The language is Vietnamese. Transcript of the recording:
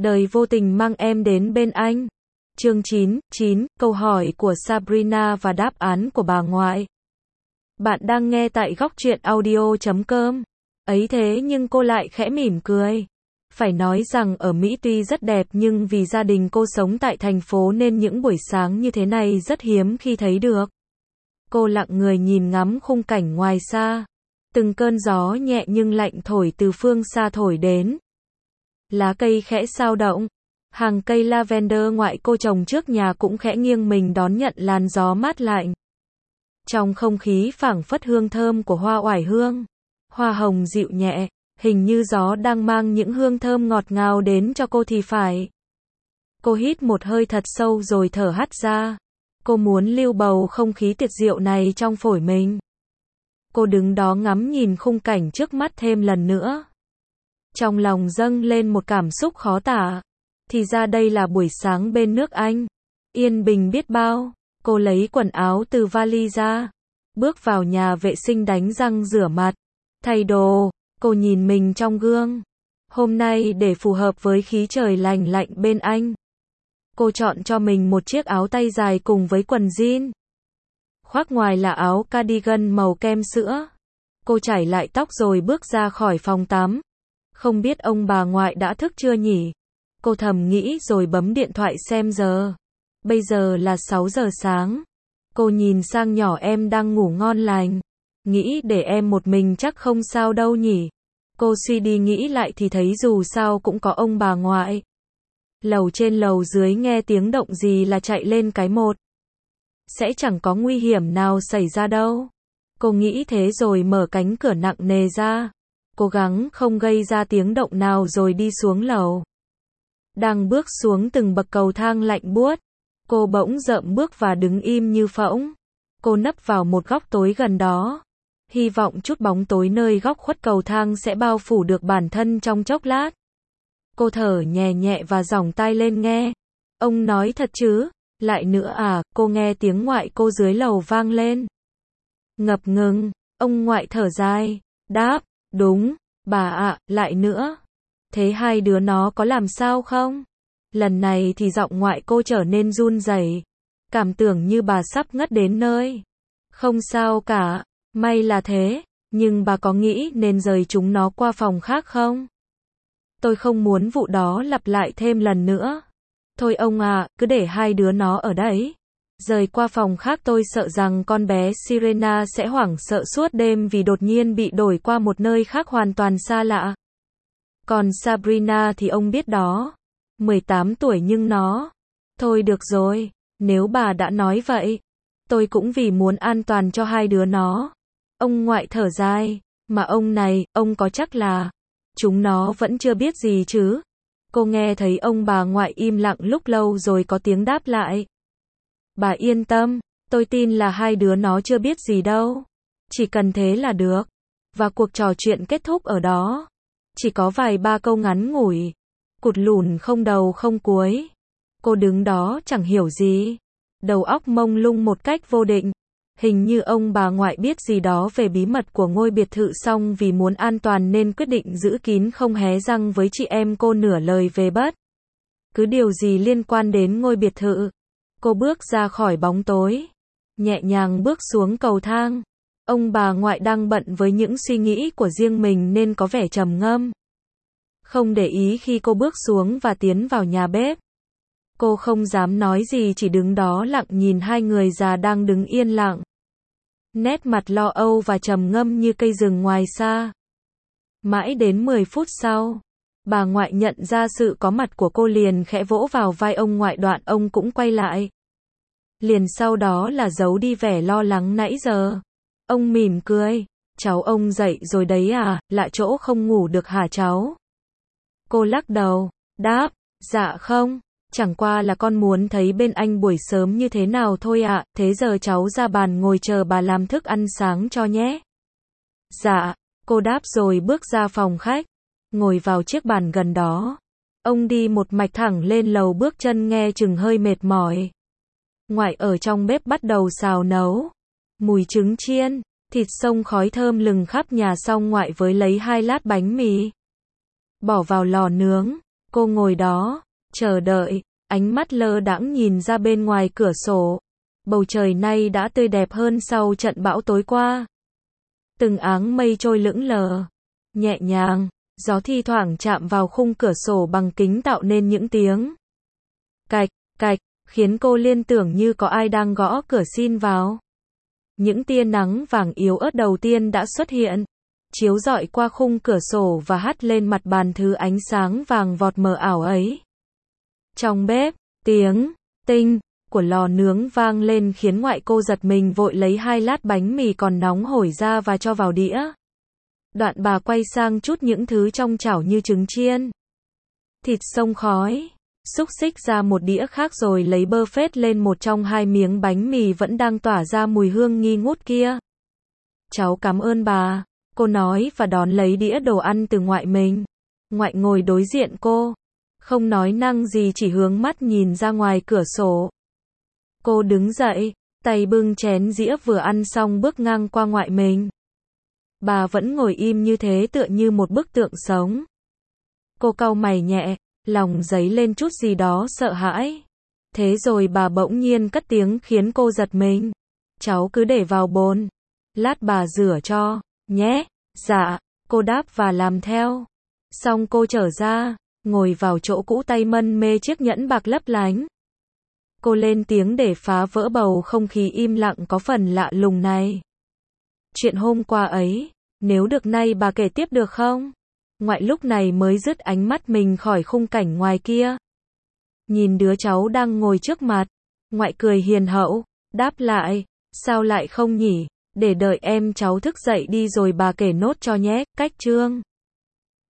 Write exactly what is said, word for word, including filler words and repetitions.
Đời vô tình mang em đến bên anh. Chương chín, chín, câu hỏi của Sabrina và đáp án của bà ngoại. Bạn đang nghe tại góc truyện audio chấm com. Ấy thế nhưng cô lại khẽ mỉm cười. Phải nói rằng ở Mỹ tuy rất đẹp nhưng vì gia đình cô sống tại thành phố nên những buổi sáng như thế này rất hiếm khi thấy được. Cô lặng người nhìn ngắm khung cảnh ngoài xa. Từng cơn gió nhẹ nhưng lạnh thổi từ phương xa thổi đến. Lá cây khẽ xao động. Hàng cây lavender ngoại cô trồng trước nhà cũng khẽ nghiêng mình đón nhận làn gió mát lạnh. Trong không khí phảng phất hương thơm của hoa oải hương. Hoa hồng dịu nhẹ, hình như gió đang mang những hương thơm ngọt ngào đến cho cô thì phải. Cô hít một hơi thật sâu rồi thở hắt ra. Cô muốn lưu bầu không khí tuyệt diệu này trong phổi mình. Cô đứng đó ngắm nhìn khung cảnh trước mắt thêm lần nữa. Trong lòng dâng lên một cảm xúc khó tả. Thì ra đây là buổi sáng bên nước Anh. Yên bình biết bao. Cô lấy quần áo từ vali ra. Bước vào nhà vệ sinh đánh răng rửa mặt. Thay đồ. Cô nhìn mình trong gương. Hôm nay để phù hợp với khí trời lành lạnh bên Anh. Cô chọn cho mình một chiếc áo tay dài cùng với quần jean. Khoác ngoài là áo cardigan màu kem sữa. Cô chải lại tóc rồi bước ra khỏi phòng tắm. Không biết ông bà ngoại đã thức chưa nhỉ? Cô thầm nghĩ rồi bấm điện thoại xem giờ. Bây giờ là sáu giờ sáng. Cô nhìn sang nhỏ em đang ngủ ngon lành. Nghĩ để em một mình chắc không sao đâu nhỉ. Cô suy đi nghĩ lại thì thấy dù sao cũng có ông bà ngoại. Lầu trên lầu dưới nghe tiếng động gì là chạy lên cái một. Sẽ chẳng có nguy hiểm nào xảy ra đâu. Cô nghĩ thế rồi mở cánh cửa nặng nề ra. Cố gắng không gây ra tiếng động nào rồi đi xuống lầu. Đang bước xuống từng bậc cầu thang lạnh buốt. Cô bỗng dậm bước và đứng im như phỗng. Cô nấp vào một góc tối gần đó. Hy vọng chút bóng tối nơi góc khuất cầu thang sẽ bao phủ được bản thân trong chốc lát. Cô thở nhẹ nhẹ và giỏng tai lên nghe. Ông nói thật chứ? Lại nữa à? Cô nghe tiếng ngoại cô dưới lầu vang lên. Ngập ngừng. Ông ngoại thở dài. Đáp. Đúng. Bà ạ, lại nữa. Thế hai đứa nó có làm sao không? Lần này thì giọng ngoại cô trở nên run rẩy. Cảm tưởng như bà sắp ngất đến nơi. Không sao cả. May là thế. Nhưng bà có nghĩ nên rời chúng nó qua phòng khác không? Tôi không muốn vụ đó lặp lại thêm lần nữa. Thôi ông à, cứ để hai đứa nó ở đấy. Rời qua phòng khác tôi sợ rằng con bé Sirena sẽ hoảng sợ suốt đêm vì đột nhiên bị đổi qua một nơi khác hoàn toàn xa lạ. Còn Sabrina thì ông biết đó. mười tám tuổi nhưng nó... Thôi được rồi, nếu bà đã nói vậy. Tôi cũng vì muốn an toàn cho hai đứa nó. Ông ngoại thở dài. Mà ông này, ông có chắc là... Chúng nó vẫn chưa biết gì chứ? Cô nghe thấy ông bà ngoại im lặng lúc lâu rồi có tiếng đáp lại. Bà yên tâm, tôi tin là hai đứa nó chưa biết gì đâu. Chỉ cần thế là được. Và cuộc trò chuyện kết thúc ở đó. Chỉ có vài ba câu ngắn ngủi. Cụt lủn không đầu không cuối. Cô đứng đó chẳng hiểu gì. Đầu óc mông lung một cách vô định. Hình như ông bà ngoại biết gì đó về bí mật của ngôi biệt thự xong vì muốn an toàn nên quyết định giữ kín không hé răng với chị em cô nửa lời về bất cứ điều gì liên quan đến ngôi biệt thự. Cô bước ra khỏi bóng tối. Nhẹ nhàng bước xuống cầu thang. Ông bà ngoại đang bận với những suy nghĩ của riêng mình nên có vẻ trầm ngâm. Không để ý khi cô bước xuống và tiến vào nhà bếp. Cô không dám nói gì chỉ đứng đó lặng nhìn hai người già đang đứng yên lặng. Nét mặt lo âu và trầm ngâm như cây rừng ngoài xa. Mãi đến mười phút sau, bà ngoại nhận ra sự có mặt của cô liền khẽ vỗ vào vai ông ngoại đoạn ông cũng quay lại. Liền sau đó là giấu đi vẻ lo lắng nãy giờ. Ông mỉm cười. Cháu ông dậy rồi đấy à, lạ chỗ không ngủ được hả cháu? Cô lắc đầu, đáp, dạ không. Chẳng qua là con muốn thấy bên anh buổi sớm như thế nào thôi ạ, thế giờ cháu ra bàn ngồi chờ bà làm thức ăn sáng cho nhé. Dạ, cô đáp rồi bước ra phòng khách, ngồi vào chiếc bàn gần đó. Ông đi một mạch thẳng lên lầu bước chân nghe chừng hơi mệt mỏi. Ngoại ở trong bếp bắt đầu xào nấu. Mùi trứng chiên, thịt xông khói thơm lừng khắp nhà xong ngoại với lấy hai lát bánh mì. Bỏ vào lò nướng. Cô ngồi đó, chờ đợi, ánh mắt lơ đãng nhìn ra bên ngoài cửa sổ. Bầu trời nay đã tươi đẹp hơn sau trận bão tối qua. Từng áng mây trôi lững lờ, nhẹ nhàng, gió thi thoảng chạm vào khung cửa sổ bằng kính tạo nên những tiếng cạch, cạch, khiến cô liên tưởng như có ai đang gõ cửa xin vào. Những tia nắng vàng yếu ớt đầu tiên đã xuất hiện, chiếu rọi qua khung cửa sổ và hắt lên mặt bàn thứ ánh sáng vàng vọt mờ ảo ấy. Trong bếp, tiếng tinh của lò nướng vang lên khiến ngoại cô giật mình, vội lấy hai lát bánh mì còn nóng hổi ra và cho vào đĩa. Đoạn bà quay sang chút những thứ trong chảo như trứng chiên, thịt xông khói, xúc xích ra một đĩa khác rồi lấy bơ phết lên một trong hai miếng bánh mì vẫn đang tỏa ra mùi hương nghi ngút kia. Cháu cảm ơn bà, cô nói và đón lấy đĩa đồ ăn từ ngoại mình. Ngoại ngồi đối diện cô, không nói năng gì, chỉ hướng mắt nhìn ra ngoài cửa sổ. Cô đứng dậy, tay bưng chén dĩa vừa ăn xong bước ngang qua ngoại mình. Bà vẫn ngồi im như thế, tựa như một bức tượng sống. Cô cau mày nhẹ, lòng dấy lên chút gì đó sợ hãi. Thế rồi bà bỗng nhiên cất tiếng khiến cô giật mình. Cháu cứ để vào bồn, lát bà rửa cho, nhé. Dạ, cô đáp và làm theo. Xong cô trở ra, ngồi vào chỗ cũ, tay mân mê chiếc nhẫn bạc lấp lánh. Cô lên tiếng để phá vỡ bầu không khí im lặng có phần lạ lùng này. Chuyện hôm qua ấy, nếu được nay bà kể tiếp được không? Ngoại lúc này mới dứt ánh mắt mình khỏi khung cảnh ngoài kia. Nhìn đứa cháu đang ngồi trước mặt, ngoại cười hiền hậu, đáp lại, sao lại không nhỉ? Để đợi em cháu thức dậy đi rồi bà kể nốt cho nhé. Cách chương